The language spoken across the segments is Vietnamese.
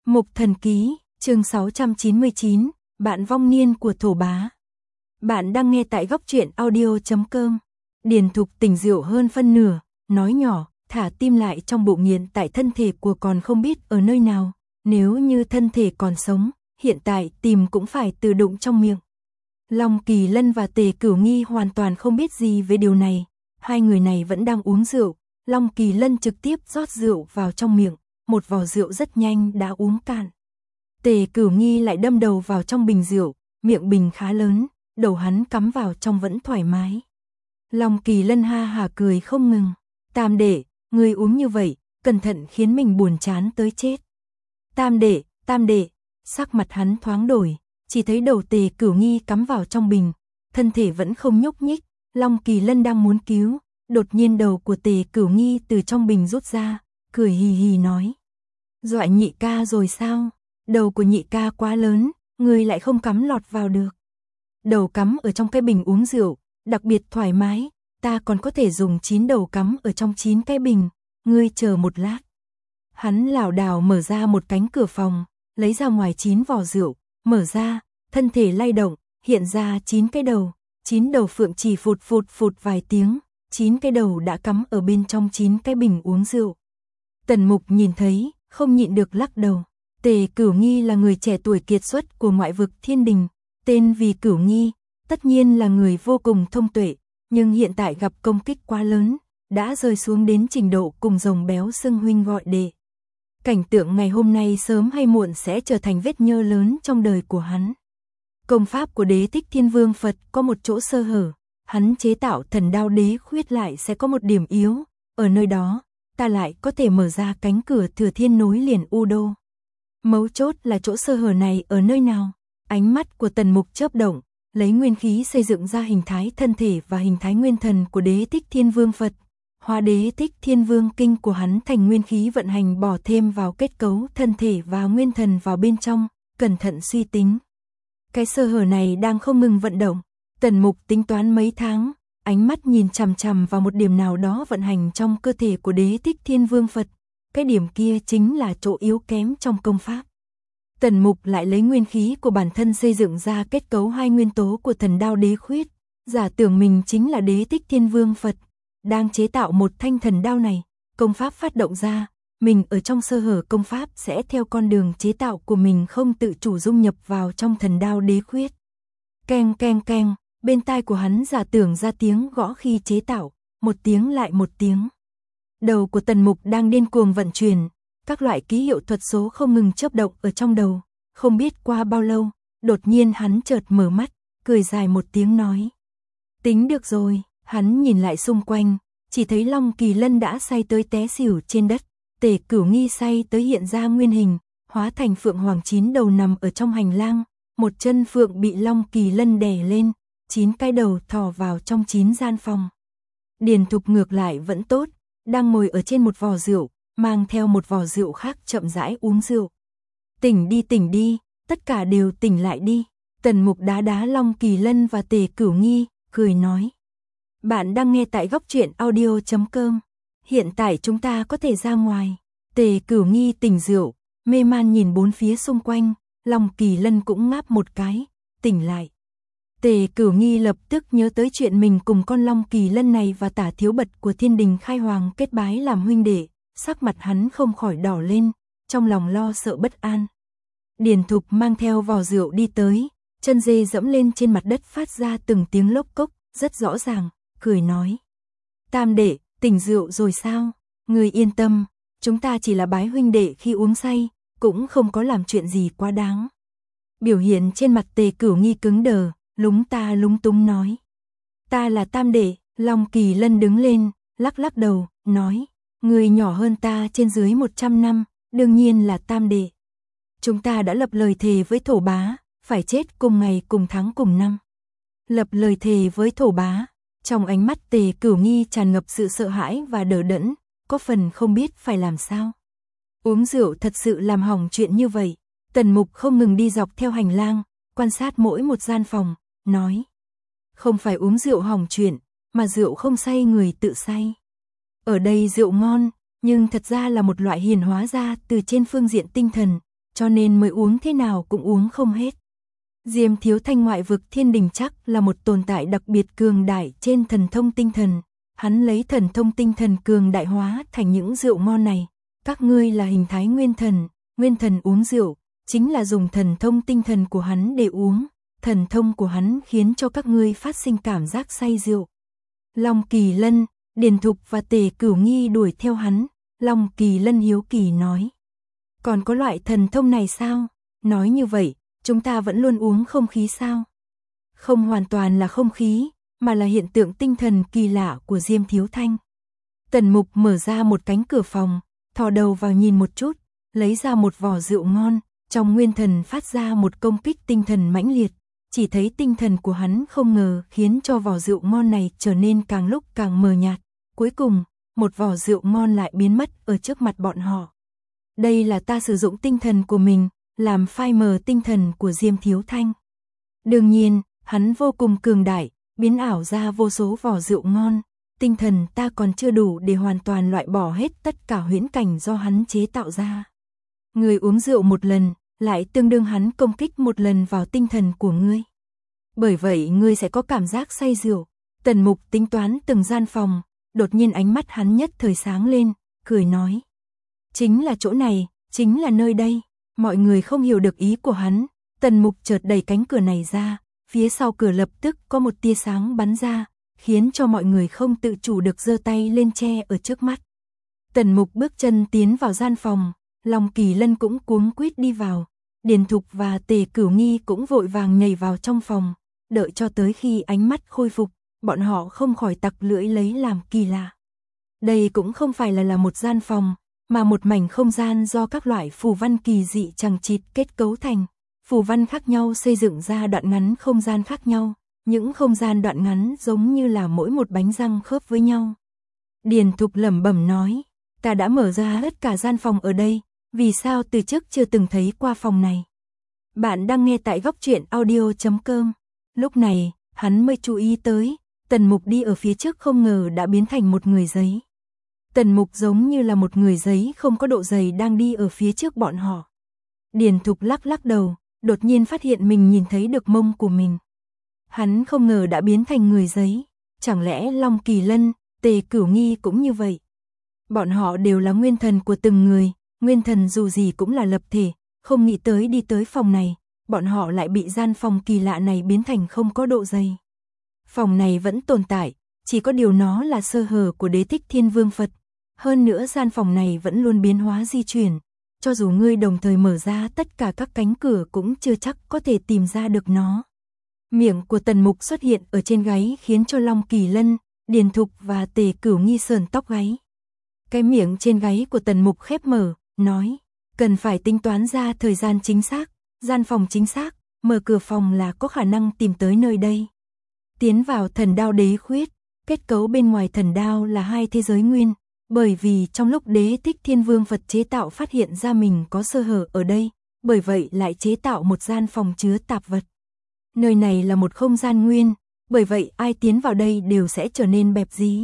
Mục Thần Ký, chương 699, Bạn vong niên của Thổ Bá. Bạn đang nghe tại góc truyện audio.com. Điền Thục tỉnh rượu hơn phân nửa, nói nhỏ, thả tim lại trong bụng nghiền tại thân thể của còn không biết ở nơi nào. Nếu như thân thể còn sống, hiện tại tìm cũng phải tự đụng trong miệng. Long Kỳ Lân và Tề Cửu Nghi hoàn toàn không biết gì về điều này. Hai người này vẫn đang uống rượu. Long Kỳ Lân trực tiếp rót rượu vào trong miệng. Một vò rượu rất nhanh đã uống cạn. Tề Cửu Nghi lại đâm đầu vào trong bình rượu, miệng bình khá lớn, đầu hắn cắm vào trong vẫn thoải mái. Long Kỳ Lân ha hả cười không ngừng. Tam đệ, ngươi uống như vậy, cẩn thận khiến mình buồn chán tới chết. Tam đệ, sắc mặt hắn thoáng đổi, chỉ thấy đầu Tề Cửu Nghi cắm vào trong bình, thân thể vẫn không nhúc nhích. Long Kỳ Lân đang muốn cứu, đột nhiên đầu của Tề Cửu Nghi từ trong bình rút ra, cười hì hì nói. Dọa nhị ca rồi sao? Đầu của nhị ca quá lớn, người lại không cắm lọt vào được. Đầu cắm ở trong cái bình uống rượu, đặc biệt thoải mái, ta còn có thể dùng 9 đầu cắm ở trong 9 cái bình, ngươi chờ một lát. Hắn lảo đảo mở ra một cánh cửa phòng, lấy ra ngoài 9 vò rượu, mở ra, thân thể lay động, hiện ra 9 cái đầu, 9 đầu phượng chỉ phụt vài tiếng, 9 cái đầu đã cắm ở bên trong 9 cái bình uống rượu. Tần Mục nhìn thấy, không nhịn được lắc đầu. Tề Cửu Nghi là người trẻ tuổi kiệt xuất của ngoại vực Thiên Đình, tên vì Cửu Nghi, tất nhiên là người vô cùng thông tuệ, nhưng hiện tại gặp công kích quá lớn, đã rơi xuống đến trình độ cùng rồng béo xưng huynh gọi đệ. Cảnh tượng ngày hôm nay sớm hay muộn sẽ trở thành vết nhơ lớn trong đời của hắn. Công pháp của Đế Thích Thiên Vương Phật có một chỗ sơ hở, hắn chế tạo thần đao đế khuyết lại sẽ có một điểm yếu, ở nơi đó, ta lại có thể mở ra cánh cửa thừa thiên nối liền U Đô. Mấu chốt là chỗ sơ hở này ở nơi nào? Ánh mắt của Tần Mục chớp động, lấy nguyên khí xây dựng ra hình thái thân thể và hình thái nguyên thần của Đế Thích Thiên Vương Phật. Hóa Đế Thích Thiên Vương kinh của hắn thành nguyên khí vận hành bỏ thêm vào kết cấu thân thể và nguyên thần vào bên trong, cẩn thận suy tính. Cái sơ hở này đang không ngừng vận động, Tần Mục tính toán mấy tháng, ánh mắt nhìn chằm chằm vào một điểm nào đó vận hành trong cơ thể của Đế Thích Thiên Vương Phật. Cái điểm kia chính là chỗ yếu kém trong công pháp. Tần Mục lại lấy nguyên khí của bản thân xây dựng ra kết cấu hai nguyên tố của thần đao đế khuyết, giả tưởng mình chính là Đế Thích Thiên Vương Phật, đang chế tạo một thanh thần đao này, công pháp phát động ra, mình ở trong sơ hở công pháp sẽ theo con đường chế tạo của mình không tự chủ dung nhập vào trong thần đao đế khuyết. Keng keng keng, bên tai của hắn giả tưởng ra tiếng gõ khi chế tạo, một tiếng lại một tiếng. Đầu của Tần Mục đang điên cuồng vận chuyển, các loại ký hiệu thuật số không ngừng chớp động ở trong đầu, không biết qua bao lâu, đột nhiên hắn chợt mở mắt, cười dài một tiếng nói. Tính được rồi, hắn nhìn lại xung quanh, chỉ thấy Long Kỳ Lân đã say tới té xỉu trên đất, Tề Cửu Nghi say tới hiện ra nguyên hình, hóa thành phượng hoàng 9 đầu nằm ở trong hành lang, một chân phượng bị Long Kỳ Lân đè lên, 9 cái đầu thò vào trong 9 gian phòng. Điền Thục ngược lại vẫn tốt, đang ngồi ở trên một vò rượu, mang theo một vò rượu khác chậm rãi uống rượu. Tỉnh đi, tất cả đều tỉnh lại đi. Tần Mục đá đá Long Kỳ Lân và Tề Cửu Nghi, cười nói. Bạn đang nghe tại góc truyện audio.com. Hiện tại chúng ta có thể ra ngoài. Tề Cửu Nghi tỉnh rượu, mê man nhìn bốn phía xung quanh, Long Kỳ Lân cũng ngáp một cái, tỉnh lại. Tề Cửu Nghi lập tức nhớ tới chuyện mình cùng con Long Kỳ Lân này và Tả Thiếu Bật của Thiên Đình khai hoàng kết bái làm huynh đệ, sắc mặt hắn không khỏi đỏ lên, trong lòng lo sợ bất an. Điền Thục mang theo vò rượu đi tới, chân dê dẫm lên trên mặt đất phát ra từng tiếng lốc cốc, rất rõ ràng, cười nói. Tam đệ, tỉnh rượu rồi sao? Người yên tâm, chúng ta chỉ là bái huynh đệ khi uống say, cũng không có làm chuyện gì quá đáng. Biểu hiện trên mặt Tề Cửu Nghi cứng đờ, lúng ta lúng túng nói. Ta là tam đệ. Long Kỳ Lân đứng lên, lắc đầu, nói. Người nhỏ hơn ta trên dưới 100 năm, đương nhiên là tam đệ. Chúng ta đã lập lời thề với Thổ Bá, phải chết cùng ngày cùng tháng cùng năm. Lập lời thề với Thổ Bá, trong ánh mắt Tề Cửu Nghi tràn ngập sự sợ hãi và đờ đẫn, có phần không biết phải làm sao. Uống rượu thật sự làm hỏng chuyện như vậy. Tần Mục không ngừng đi dọc theo hành lang, quan sát mỗi một gian phòng, nói. Không phải uống rượu hỏng chuyện, mà rượu không say người tự say. Ở đây rượu ngon, nhưng thật ra là một loại hiền hóa ra từ trên phương diện tinh thần, cho nên mới uống thế nào cũng uống không hết. Diêm Thiếu Thanh ngoại vực thiên đình chắc là một tồn tại đặc biệt cường đại trên thần thông tinh thần. Hắn lấy thần thông tinh thần cường đại hóa thành những rượu ngon này. Các ngươi là hình thái nguyên thần uống rượu, chính là dùng thần thông tinh thần của hắn để uống. Thần thông của hắn khiến cho các ngươi phát sinh cảm giác say rượu. Long Kỳ Lân, Điền Thục và Tề Cửu Nghi đuổi theo hắn. Long Kỳ Lân hiếu kỳ nói. Còn có loại thần thông này sao? Nói như vậy, chúng ta vẫn luôn uống không khí sao? Không hoàn toàn là không khí, mà là hiện tượng tinh thần kỳ lạ của Diêm Thiếu Thanh. Tần Mục mở ra một cánh cửa phòng, thò đầu vào nhìn một chút, lấy ra một vỏ rượu ngon, trong nguyên thần phát ra một công kích tinh thần mãnh liệt. Chỉ thấy tinh thần của hắn không ngờ khiến cho vỏ rượu ngon này trở nên càng lúc càng mờ nhạt. Cuối cùng, một vỏ rượu ngon lại biến mất ở trước mặt bọn họ. Đây là ta sử dụng tinh thần của mình, làm phai mờ tinh thần của Diêm Thiếu Thanh. Đương nhiên, hắn vô cùng cường đại, biến ảo ra vô số vỏ rượu ngon. Tinh thần ta còn chưa đủ để hoàn toàn loại bỏ hết tất cả huyễn cảnh do hắn chế tạo ra. Người uống rượu một lần, lại tương đương hắn công kích một lần vào tinh thần của ngươi. Bởi vậy ngươi sẽ có cảm giác say rượu. Tần Mục tính toán từng gian phòng, đột nhiên ánh mắt hắn nhất thời sáng lên, cười nói. Chính là chỗ này, chính là nơi đây. Mọi người không hiểu được ý của hắn. Tần Mục chợt đẩy cánh cửa này ra, phía sau cửa lập tức có một tia sáng bắn ra, khiến cho mọi người không tự chủ được giơ tay lên che ở trước mắt. Tần Mục bước chân tiến vào gian phòng, Long Kỳ Lân cũng cuống quýt đi vào, Điền Thục và Tề Cửu Nghi cũng vội vàng nhảy vào trong phòng, đợi cho tới khi ánh mắt khôi phục, bọn họ không khỏi tặc lưỡi lấy làm kỳ lạ. Đây cũng không phải là một gian phòng, mà một mảnh không gian do các loại phù văn kỳ dị chằng chịt kết cấu thành. Phù văn khác nhau xây dựng ra đoạn ngắn không gian khác nhau, những không gian đoạn ngắn giống như là mỗi một bánh răng khớp với nhau. Điền Thục lẩm bẩm nói, ta đã mở ra tất cả gian phòng ở đây, vì sao từ trước chưa từng thấy qua phòng này. Bạn đang nghe tại góc truyện audio.com. Lúc này, hắn mới chú ý tới, Tần Mục đi ở phía trước không ngờ đã biến thành một người giấy. Tần Mục giống như là một người giấy không có độ dày đang đi ở phía trước bọn họ. Điền Thục lắc lắc đầu, đột nhiên phát hiện mình nhìn thấy được mông của mình. Hắn không ngờ đã biến thành người giấy, chẳng lẽ Long Kỳ Lân, Tề Cửu Nghi cũng như vậy. Bọn họ đều là nguyên thần của từng người, nguyên thần dù gì cũng là lập thể, không nghĩ tới đi tới phòng này, bọn họ lại bị gian phòng kỳ lạ này biến thành không có độ dày. Phòng này vẫn tồn tại, chỉ có điều nó là sơ hở của Đế Thích Thiên Vương Phật. Hơn nữa gian phòng này vẫn luôn biến hóa di chuyển, cho dù ngươi đồng thời mở ra tất cả các cánh cửa cũng chưa chắc có thể tìm ra được nó. Miệng của Tần Mục xuất hiện ở trên gáy khiến cho Long Kỳ Lân, Điền Thục và Tề Cửu Nghi sờn tóc gáy. Cái miệng trên gáy của Tần Mục khép mở, nói, cần phải tính toán ra thời gian chính xác, gian phòng chính xác, mở cửa phòng là có khả năng tìm tới nơi đây. Tiến vào Thần Đao Đế Khuyết, kết cấu bên ngoài thần đao là hai thế giới nguyên, bởi vì trong lúc Đế Thích Thiên Vương Phật chế tạo phát hiện ra mình có sơ hở ở đây, bởi vậy lại chế tạo một gian phòng chứa tạp vật. Nơi này là một không gian nguyên, bởi vậy ai tiến vào đây đều sẽ trở nên bẹp dí.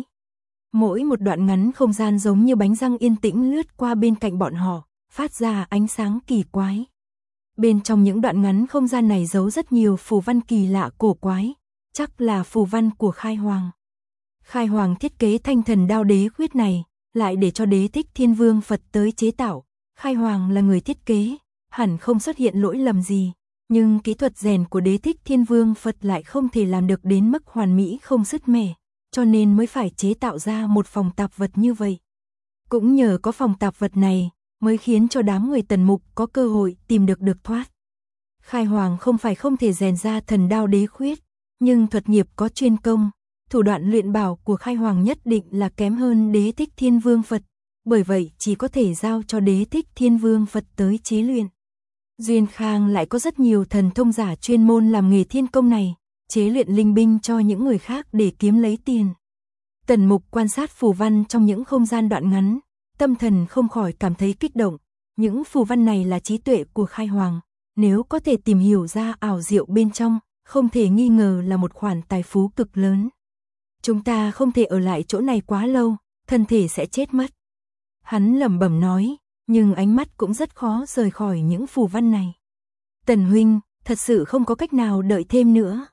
Mỗi một đoạn ngắn không gian giống như bánh răng yên tĩnh lướt qua bên cạnh bọn họ, phát ra ánh sáng kỳ quái. Bên trong những đoạn ngắn không gian này giấu rất nhiều phù văn kỳ lạ cổ quái, chắc là phù văn của Khai Hoàng. Khai Hoàng thiết kế thanh thần đao đế khuyết này, lại để cho Đế Thích Thiên Vương Phật tới chế tạo. Khai Hoàng là người thiết kế, hẳn không xuất hiện lỗi lầm gì, nhưng kỹ thuật rèn của Đế Thích Thiên Vương Phật lại không thể làm được đến mức hoàn mỹ không sứt mẻ, cho nên mới phải chế tạo ra một phòng tạp vật như vậy. Cũng nhờ có phòng tạp vật này, mới khiến cho đám người Tần Mục có cơ hội tìm được thoát. Khai Hoàng không phải không thể rèn ra thần đao đế khuyết, nhưng thuật nghiệp có chuyên công, thủ đoạn luyện bảo của Khai Hoàng nhất định là kém hơn Đế Thích Thiên Vương Phật, bởi vậy chỉ có thể giao cho Đế Thích Thiên Vương Phật tới chế luyện. Duyên Khang lại có rất nhiều thần thông giả chuyên môn làm nghề thiên công này, chế luyện linh binh cho những người khác để kiếm lấy tiền. Tần Mục quan sát phù văn trong những không gian đoạn ngắn, tâm thần không khỏi cảm thấy kích động. Những phù văn này là trí tuệ của Khai Hoàng, nếu có thể tìm hiểu ra ảo diệu bên trong, không thể nghi ngờ là một khoản tài phú cực lớn. Chúng ta không thể ở lại chỗ này quá lâu, thân thể sẽ chết mất. Hắn lẩm bẩm nói, nhưng ánh mắt cũng rất khó rời khỏi những phù văn này. Tần huynh, thật sự không có cách nào đợi thêm nữa.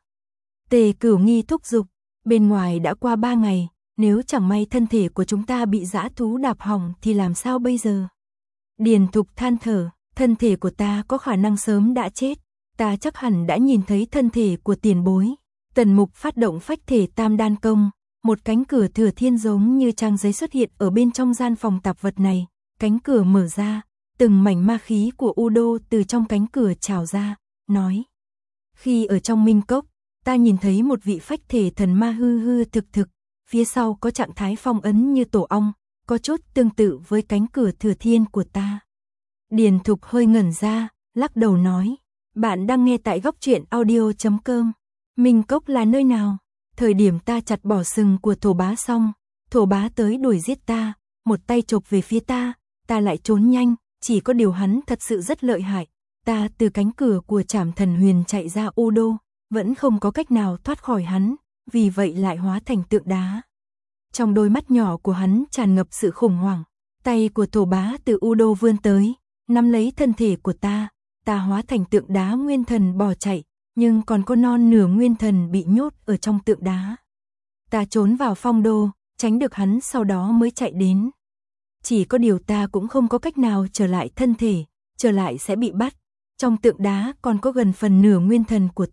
Tề Cửu Nghi thúc giục, bên ngoài đã qua 3 ngày, nếu chẳng may thân thể của chúng ta bị dã thú đạp hỏng thì làm sao bây giờ? Điền Thục than thở, thân thể của ta có khả năng sớm đã chết, ta chắc hẳn đã nhìn thấy thân thể của tiền bối. Tần Mục phát động phách thể tam đan công, một cánh cửa thừa thiên giống như trang giấy xuất hiện ở bên trong gian phòng tạp vật này, cánh cửa mở ra, từng mảnh ma khí của U Đô từ trong cánh cửa trào ra, nói: khi ở trong Minh Cốc, ta nhìn thấy một vị phách thể thần ma hư hư thực thực, phía sau có trạng thái phong ấn như tổ ong, có chút tương tự với cánh cửa thừa thiên của ta. Điền Thục hơi ngẩn ra, lắc đầu nói: bạn đang nghe tại góc truyện audio.com. Minh Cốc là nơi nào? Thời điểm ta chặt bỏ sừng của Thổ Bá xong, Thổ Bá tới đuổi giết ta, một tay chộp về phía ta, ta lại trốn nhanh, chỉ có điều hắn thật sự rất lợi hại. Ta từ cánh cửa của Trảm Thần Huyền chạy ra U Đô, vẫn không có cách nào thoát khỏi hắn, vì vậy lại hóa thành tượng đá. Trong đôi mắt nhỏ của hắn tràn ngập sự khủng hoảng, tay của Thổ Bá từ U Đô vươn tới, nắm lấy thân thể của ta, ta hóa thành tượng đá nguyên thần bỏ chạy, nhưng còn có non nửa nguyên thần bị nhốt ở trong tượng đá. Ta trốn vào phong đô, tránh được hắn sau đó mới chạy đến. Chỉ có điều ta cũng không có cách nào trở lại thân thể, trở lại sẽ bị bắt. Trong tượng đá còn có gần phần nửa nguyên thần của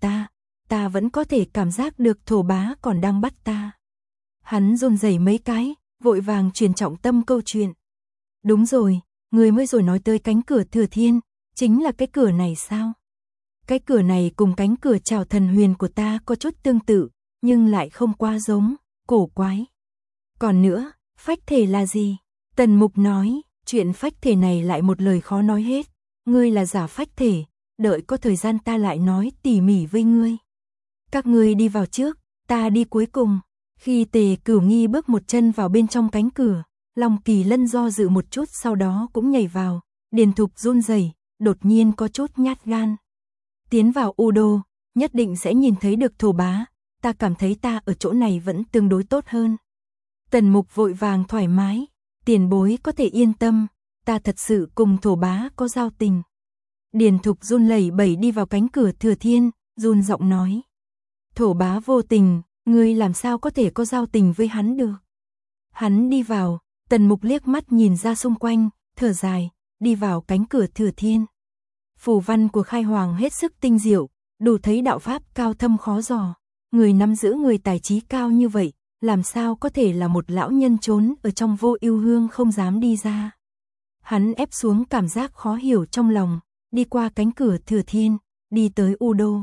ta vẫn có thể cảm giác được Thổ Bá còn đang bắt ta. Hắn run rẩy mấy cái, vội vàng truyền trọng tâm câu chuyện. Đúng rồi, người mới rồi nói tới cánh cửa thừa thiên, chính là cái cửa này sao? Cái cửa này cùng cánh cửa Trảo Thần Huyền của ta có chút tương tự, nhưng lại không quá giống, cổ quái. Còn nữa, phách thể là gì? Tần Mục nói, chuyện phách thể này lại một lời khó nói hết. Ngươi là giả phách thể, đợi có thời gian ta lại nói tỉ mỉ với ngươi. Các ngươi đi vào trước, ta đi cuối cùng. Khi Tề Cửu Nghi bước một chân vào bên trong cánh cửa, Long Kỳ Lân do dự một chút sau đó cũng nhảy vào. Điền Thục run rẩy, đột nhiên có chút nhát gan. Tiến vào U Đô, nhất định sẽ nhìn thấy được Thổ Bá, ta cảm thấy ta ở chỗ này vẫn tương đối tốt hơn. Tần Mục vội vàng thoải mái, tiền bối có thể yên tâm, ta thật sự cùng Thổ Bá có giao tình. Điền Thục run lẩy bẩy đi vào cánh cửa thừa thiên, run giọng nói: Thổ Bá vô tình, ngươi làm sao có thể có giao tình với hắn được? Hắn đi vào, Tần Mục liếc mắt nhìn ra xung quanh, thở dài, đi vào cánh cửa thừa thiên. Phù văn của Khai Hoàng hết sức tinh diệu, đủ thấy đạo pháp cao thâm khó dò. Người nắm giữ người tài trí cao như vậy, làm sao có thể là một lão nhân trốn ở trong Vô Ưu Hương không dám đi ra. Hắn ép xuống cảm giác khó hiểu trong lòng, đi qua cánh cửa thừa thiên, đi tới U Đô.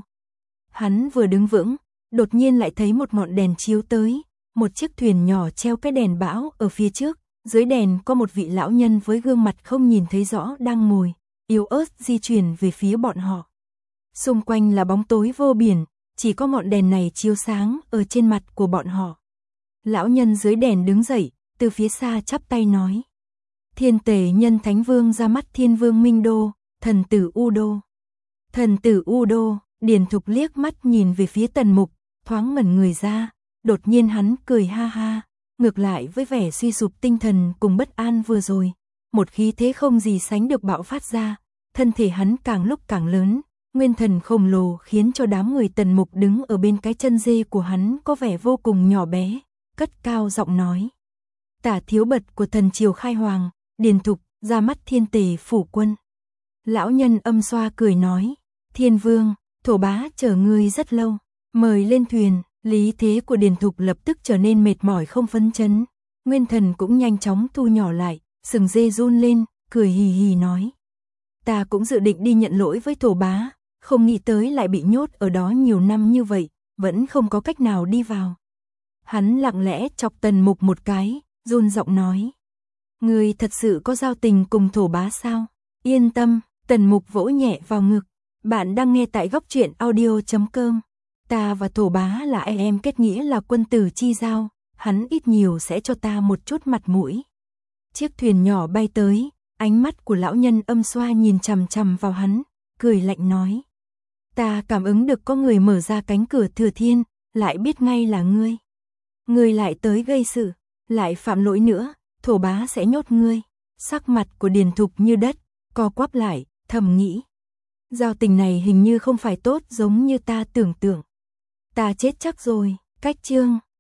Hắn vừa đứng vững, đột nhiên lại thấy một ngọn đèn chiếu tới, một chiếc thuyền nhỏ treo cái đèn bão ở phía trước, dưới đèn có một vị lão nhân với gương mặt không nhìn thấy rõ đang ngồi, yếu ớt di chuyển về phía bọn họ. Xung quanh là bóng tối vô biển, chỉ có ngọn đèn này chiếu sáng ở trên mặt của bọn họ. Lão nhân dưới đèn đứng dậy, từ phía xa chắp tay nói: Thiên Tề Nhân Thánh Vương ra mắt Thiên Vương Minh Đô, thần tử U Đô. Thần tử U Đô, Điền Thục liếc mắt nhìn về phía Tần Mục, thoáng ngẩn người ra, đột nhiên hắn cười ha ha, ngược lại với vẻ suy sụp tinh thần cùng bất an vừa rồi, một khí thế không gì sánh được bạo phát ra, thân thể hắn càng lúc càng lớn, nguyên thần khổng lồ khiến cho đám người Tần Mục đứng ở bên cái chân dê của hắn có vẻ vô cùng nhỏ bé, cất cao giọng nói: Tả thiếu bật của thần triều Khai Hoàng, Điền Thục, ra mắt Thiên Tề phủ quân. Lão nhân âm xoa cười nói: Thiên Vương, Thổ Bá chờ ngươi rất lâu, mời lên thuyền. Lý thế của Điền Thục lập tức trở nên mệt mỏi không phấn chấn, nguyên thần cũng nhanh chóng thu nhỏ lại, sừng dê run lên, cười hì hì nói: Ta cũng dự định đi nhận lỗi với Thổ Bá, không nghĩ tới lại bị nhốt ở đó nhiều năm như vậy, vẫn không có cách nào đi vào. Hắn lặng lẽ chọc Tần Mục một cái, run giọng nói: Ngươi thật sự có giao tình cùng Thổ Bá sao? Yên tâm, Tần Mục vỗ nhẹ vào ngực. Bạn đang nghe tại góc truyện audio.com. Ta và Thổ Bá là anh em kết nghĩa là quân tử chi giao, hắn ít nhiều sẽ cho ta một chút mặt mũi. Chiếc thuyền nhỏ bay tới, ánh mắt của lão nhân âm xoa nhìn chằm chằm vào hắn, cười lạnh nói: Ta cảm ứng được có người mở ra cánh cửa thừa thiên, lại biết ngay là ngươi. Ngươi lại tới gây sự, lại phạm lỗi nữa, Thổ Bá sẽ nhốt ngươi. Sắc mặt của Điền Thục như đất, co quắp lại, thầm nghĩ. Giao tình này hình như không phải tốt giống như ta tưởng tượng. Ta chết chắc rồi, cách chương.